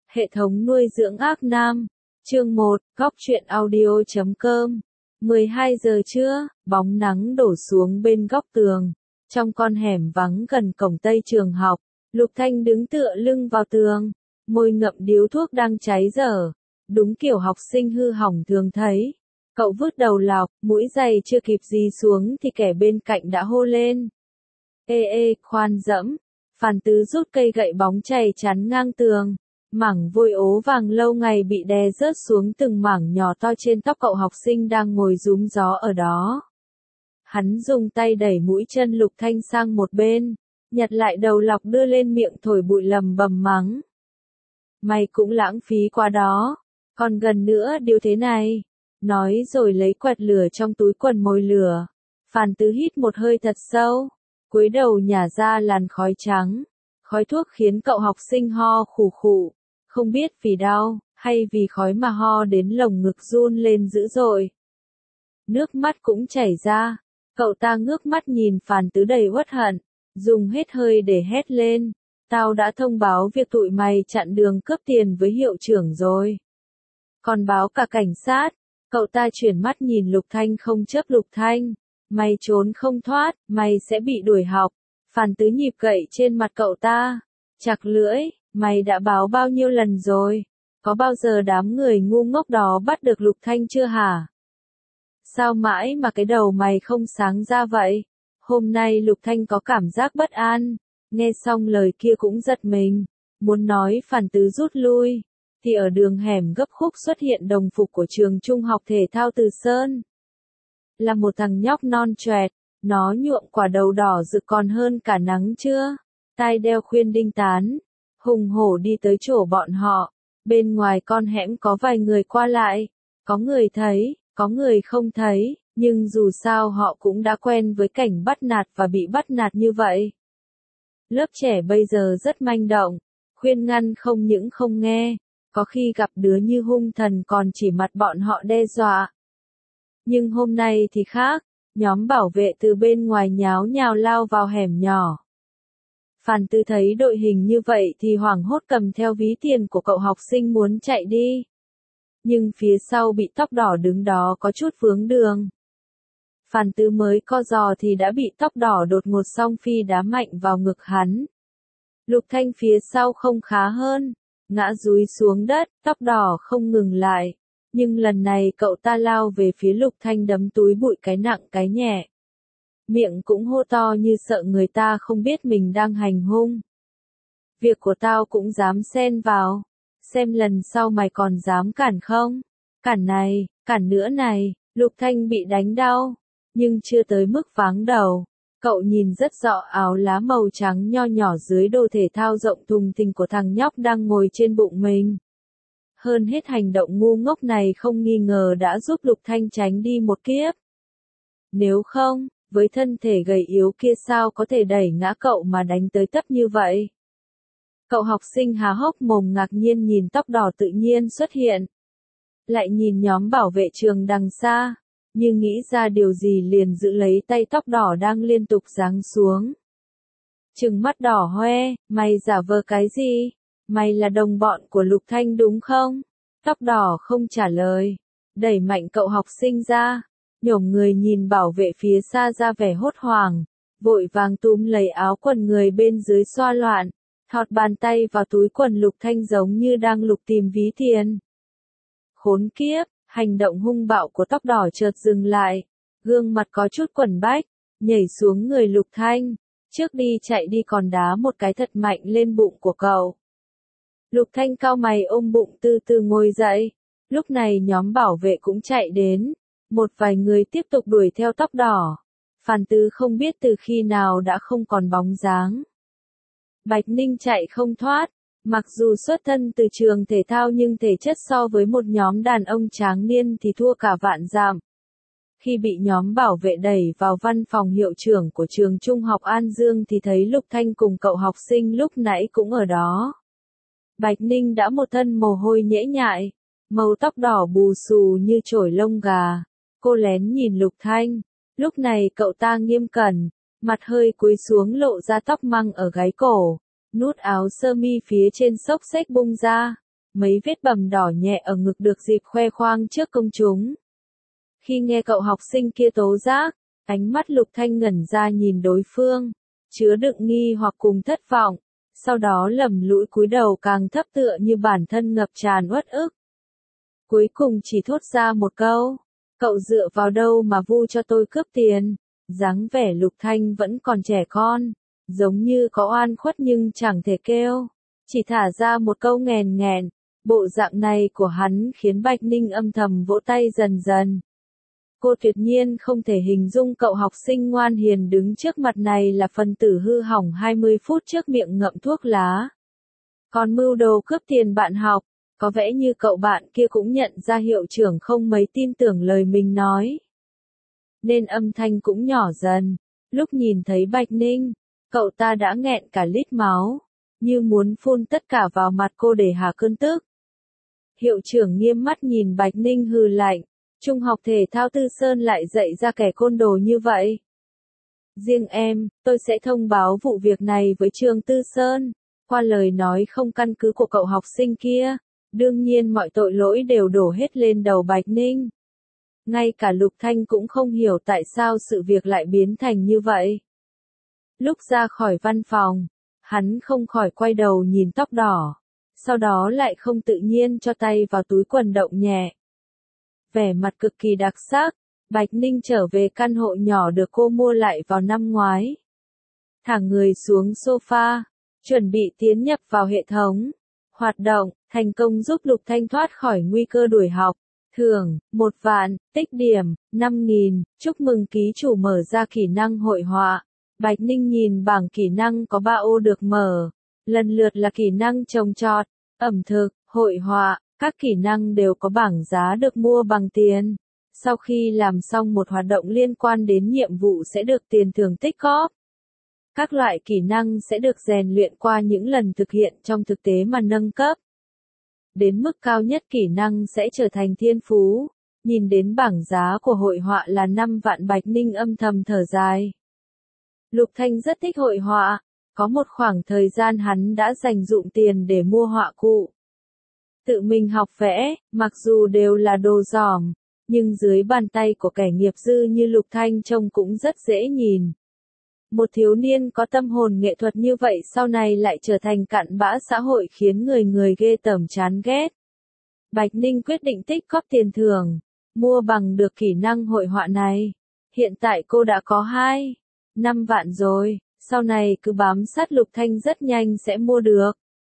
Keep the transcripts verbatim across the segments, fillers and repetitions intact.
Hệ thống nuôi dưỡng ác nam. Chương một, góc truyện audio chấm com. mười hai giờ trưa, bóng nắng đổ xuống bên góc tường. Trong con hẻm vắng gần cổng Tây trường học, Lục Thanh đứng tựa lưng vào tường, môi ngậm điếu thuốc đang cháy dở. Đúng kiểu học sinh hư hỏng thường thấy. Cậu vứt đầu lọc, mũi giày chưa kịp gì xuống thì kẻ bên cạnh đã hô lên. Ê ê, khoan dẫm. Phàn Tứ rút cây gậy bóng chày chắn ngang tường. Mảng vôi ố vàng lâu ngày bị đè rớt xuống từng mảng nhỏ to trên tóc cậu học sinh đang ngồi rúm gió ở đó. Hắn dùng tay đẩy mũi chân Lục Thanh sang một bên, nhặt lại đầu lọc đưa lên miệng thổi bụi lầm bầm mắng. Mày cũng lãng phí quá đó, còn gần nữa điều thế này. Nói rồi lấy quẹt lửa trong túi quần mồi lửa. Phàn Tứ hít một hơi thật sâu, cúi đầu nhả ra làn khói trắng. Khói thuốc khiến cậu học sinh ho khủ khủ, không biết vì đau, hay vì khói mà ho đến lồng ngực run lên dữ dội. Nước mắt cũng chảy ra, cậu ta ngước mắt nhìn Phàn Tứ đầy uất hận, dùng hết hơi để hét lên. Tao đã thông báo việc tụi mày chặn đường cướp tiền với hiệu trưởng rồi. Còn báo cả cảnh sát. Cậu ta chuyển mắt nhìn Lục Thanh không chớp. Lục Thanh, mày trốn không thoát, mày sẽ bị đuổi học. Phàn Tứ nhịp gậy trên mặt cậu ta, chặt lưỡi, mày đã báo bao nhiêu lần rồi? Có bao giờ đám người ngu ngốc đó bắt được Lục Thanh chưa hả? Sao mãi mà cái đầu mày không sáng ra vậy? Hôm nay Lục Thanh có cảm giác bất an, nghe xong lời kia cũng giật mình, muốn nói Phàn Tứ rút lui. Thì ở đường hẻm gấp khúc xuất hiện đồng phục của trường trung học thể thao Từ Sơn. Là một thằng nhóc non choẹt, nó nhuộm quả đầu đỏ rực còn hơn cả nắng trưa, tai đeo khuyên đinh tán, hùng hổ đi tới chỗ bọn họ. Bên ngoài con hẻm có vài người qua lại, có người thấy, có người không thấy, nhưng dù sao họ cũng đã quen với cảnh bắt nạt và bị bắt nạt như vậy. Lớp trẻ bây giờ rất manh động, khuyên ngăn không những không nghe. Có khi gặp đứa như hung thần còn chỉ mặt bọn họ đe dọa. Nhưng hôm nay thì khác, nhóm bảo vệ từ bên ngoài nháo nhào lao vào hẻm nhỏ. Phàn Tứ thấy đội hình như vậy thì hoảng hốt cầm theo ví tiền của cậu học sinh muốn chạy đi. Nhưng phía sau bị tóc đỏ đứng đó có chút vướng đường. Phàn Tứ mới co giò thì đã bị tóc đỏ đột ngột song phi đá mạnh vào ngực hắn. Lục Thanh phía sau không khá hơn. Ngã dúi xuống đất, tóc đỏ không ngừng lại. Nhưng lần này cậu ta lao về phía Lục Thanh đấm túi bụi cái nặng cái nhẹ. Miệng cũng hô to như sợ người ta không biết mình đang hành hung. Việc của tao cũng dám xen vào. Xem lần sau mày còn dám cản không? Cản này, cản nữa này. Lục Thanh bị đánh đau, nhưng chưa tới mức váng đầu. Cậu nhìn rất rõ áo lá màu trắng nho nhỏ dưới đồ thể thao rộng thùng thình của thằng nhóc đang ngồi trên bụng mình. Hơn hết hành động ngu ngốc này không nghi ngờ đã giúp Lục Thanh tránh đi một kiếp. Nếu không, với thân thể gầy yếu kia sao có thể đẩy ngã cậu mà đánh tới tấp như vậy? Cậu học sinh há hốc mồm ngạc nhiên nhìn tóc đỏ tự nhiên xuất hiện. Lại nhìn nhóm bảo vệ trường đằng xa. Như nghĩ ra điều gì liền giữ lấy tay tóc đỏ đang liên tục giáng xuống. Trừng mắt đỏ hoe, mày giả vờ cái gì? Mày là đồng bọn của Lục Thanh đúng không? Tóc đỏ không trả lời, đẩy mạnh cậu học sinh ra, nhổm người nhìn bảo vệ phía xa ra vẻ hốt hoảng, vội vàng túm lấy áo quần người bên dưới xoa loạn, thọt bàn tay vào túi quần Lục Thanh giống như đang lục tìm ví tiền. Khốn kiếp! Hành động hung bạo của tóc đỏ chợt dừng lại, gương mặt có chút quẩn bách, nhảy xuống người Lục Thanh, trước đi chạy đi còn đá một cái thật mạnh lên bụng của cậu. Lục Thanh cau mày ôm bụng từ từ ngồi dậy, lúc này nhóm bảo vệ cũng chạy đến, một vài người tiếp tục đuổi theo tóc đỏ. Phàn Tứ không biết từ khi nào đã không còn bóng dáng. Bạch Ninh chạy không thoát. Mặc dù xuất thân từ trường thể thao nhưng thể chất so với một nhóm đàn ông tráng niên thì thua cả vạn dặm. Khi bị nhóm bảo vệ đẩy vào văn phòng hiệu trưởng của trường trung học An Dương thì thấy Lục Thanh cùng cậu học sinh lúc nãy cũng ở đó. Bạch Ninh đã một thân mồ hôi nhễ nhại, màu tóc đỏ bù xù như chổi lông gà. Cô lén nhìn Lục Thanh, lúc này cậu ta nghiêm cẩn, mặt hơi cúi xuống lộ ra tóc măng ở gáy cổ. Nút áo sơ mi phía trên xốc xếch bung ra, mấy vết bầm đỏ nhẹ ở ngực được dịp khoe khoang trước công chúng. Khi nghe cậu học sinh kia tố giác, ánh mắt Lục Thanh ngẩn ra nhìn đối phương, chứa đựng nghi hoặc cùng thất vọng, sau đó lầm lũi cúi đầu càng thấp tựa như bản thân ngập tràn uất ức. Cuối cùng chỉ thốt ra một câu, cậu dựa vào đâu mà vu cho tôi cướp tiền, dáng vẻ Lục Thanh vẫn còn trẻ con, giống như có oan khuất nhưng chẳng thể kêu, chỉ thả ra một câu nghèn nghẹn, bộ dạng này của hắn khiến Bạch Ninh âm thầm vỗ tay dần dần. Cô tuyệt nhiên không thể hình dung cậu học sinh ngoan hiền đứng trước mặt này là phần tử hư hỏng hai mươi phút trước miệng ngậm thuốc lá. Còn mưu đồ cướp tiền bạn học, có vẻ như cậu bạn kia cũng nhận ra hiệu trưởng không mấy tin tưởng lời mình nói. Nên âm thanh cũng nhỏ dần, lúc nhìn thấy Bạch Ninh, cậu ta đã nghẹn cả lít máu, như muốn phun tất cả vào mặt cô để hạ cơn tức. Hiệu trưởng nghiêm mắt nhìn Bạch Ninh hừ lạnh. Trung học thể thao Tư Sơn lại dạy ra kẻ côn đồ như vậy. Riêng em, tôi sẽ thông báo vụ việc này với trường Tư Sơn. Qua lời nói không căn cứ của cậu học sinh kia, đương nhiên mọi tội lỗi đều đổ hết lên đầu Bạch Ninh. Ngay cả Lục Thanh cũng không hiểu tại sao sự việc lại biến thành như vậy. Lúc ra khỏi văn phòng, hắn không khỏi quay đầu nhìn tóc đỏ, sau đó lại không tự nhiên cho tay vào túi quần động nhẹ. Vẻ mặt cực kỳ đặc sắc, Bạch Ninh trở về căn hộ nhỏ được cô mua lại vào năm ngoái. Thả người xuống sofa, chuẩn bị tiến nhập vào hệ thống. Hoạt động, thành công giúp Lục Thanh thoát khỏi nguy cơ đuổi học. Thưởng, một vạn, tích điểm, năm nghìn, chúc mừng ký chủ mở ra kỹ năng hội họa. Bạch Ninh nhìn bảng kỹ năng có ba ô được mở. Lần lượt là kỹ năng trồng trọt, ẩm thực, hội họa. Các kỹ năng đều có bảng giá được mua bằng tiền. Sau khi làm xong một hoạt động liên quan đến nhiệm vụ sẽ được tiền thưởng tích góp. Các loại kỹ năng sẽ được rèn luyện qua những lần thực hiện trong thực tế mà nâng cấp. Đến mức cao nhất kỹ năng sẽ trở thành thiên phú. Nhìn đến bảng giá của hội họa là năm vạn, Bạch Ninh âm thầm thở dài. Lục Thanh rất thích hội họa. Có một khoảng thời gian hắn đã dành dụm tiền để mua họa cụ. Tự mình học vẽ, mặc dù đều là đồ giỏm, nhưng dưới bàn tay của kẻ nghiệp dư như Lục Thanh trông cũng rất dễ nhìn. Một thiếu niên có tâm hồn nghệ thuật như vậy sau này lại trở thành cặn bã xã hội khiến người người ghê tởm chán ghét. Bạch Ninh quyết định tích góp tiền thưởng, mua bằng được kỹ năng hội họa này. Hiện tại cô đã có hai, năm vạn rồi, sau này cứ bám sát Lục Thanh rất nhanh sẽ mua được.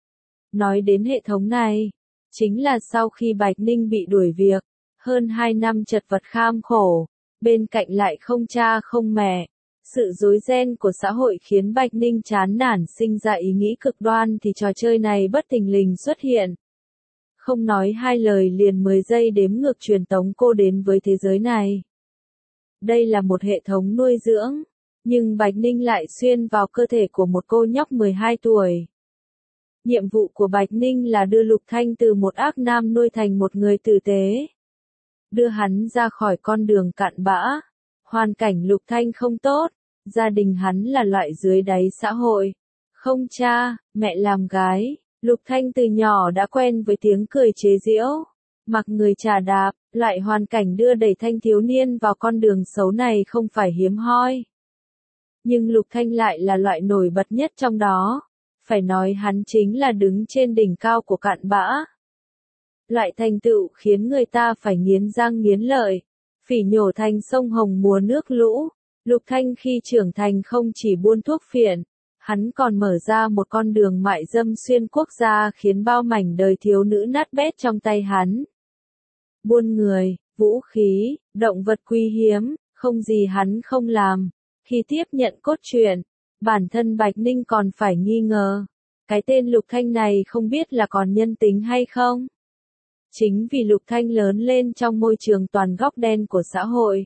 Nói đến hệ thống này, chính là sau khi Bạch Ninh bị đuổi việc, hơn hai năm chật vật kham khổ, bên cạnh lại không cha không mẹ. Sự rối ren của xã hội khiến Bạch Ninh chán nản sinh ra ý nghĩ cực đoan thì trò chơi này bất thình lình xuất hiện. Không nói hai lời liền mười giây đếm ngược truyền tống cô đến với thế giới này. Đây là một hệ thống nuôi dưỡng, nhưng Bạch Ninh lại xuyên vào cơ thể của một cô nhóc mười hai tuổi. Nhiệm vụ của Bạch Ninh là đưa Lục Thanh từ một ác nam nuôi thành một người tử tế. Đưa hắn ra khỏi con đường cặn bã. Hoàn cảnh Lục Thanh không tốt, gia đình hắn là loại dưới đáy xã hội. Không cha, mẹ làm gái, Lục Thanh từ nhỏ đã quen với tiếng cười chế giễu. Mặc người trà đạp, loại hoàn cảnh đưa đẩy thanh thiếu niên vào con đường xấu này không phải hiếm hoi. Nhưng Lục Thanh lại là loại nổi bật nhất trong đó. Phải nói hắn chính là đứng trên đỉnh cao của cặn bã. Loại thành tựu khiến người ta phải nghiến răng nghiến lợi. Phỉ nhổ thành sông Hồng mùa nước lũ. Lục Thanh khi trưởng thành không chỉ buôn thuốc phiện, hắn còn mở ra một con đường mại dâm xuyên quốc gia khiến bao mảnh đời thiếu nữ nát bét trong tay hắn. Buôn người, vũ khí, động vật quý hiếm, không gì hắn không làm. Khi tiếp nhận cốt truyện, bản thân Bạch Ninh còn phải nghi ngờ. Cái tên Lục Thanh này không biết là còn nhân tính hay không? Chính vì Lục Thanh lớn lên trong môi trường toàn góc đen của xã hội.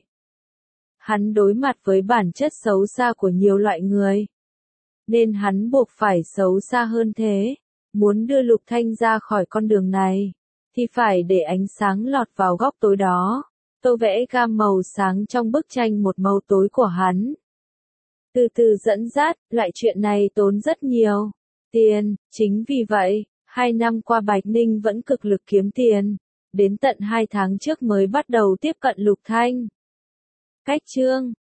Hắn đối mặt với bản chất xấu xa của nhiều loại người. Nên hắn buộc phải xấu xa hơn thế. Muốn đưa Lục Thanh ra khỏi con đường này, thì phải để ánh sáng lọt vào góc tối đó. Tô vẽ gam màu sáng trong bức tranh một màu tối của hắn. Từ từ dẫn dắt, loại chuyện này tốn rất nhiều tiền, chính vì vậy, Hai năm qua Bạch Ninh vẫn cực lực kiếm tiền, đến tận hai tháng trước mới bắt đầu tiếp cận Lục Thanh. Cách chương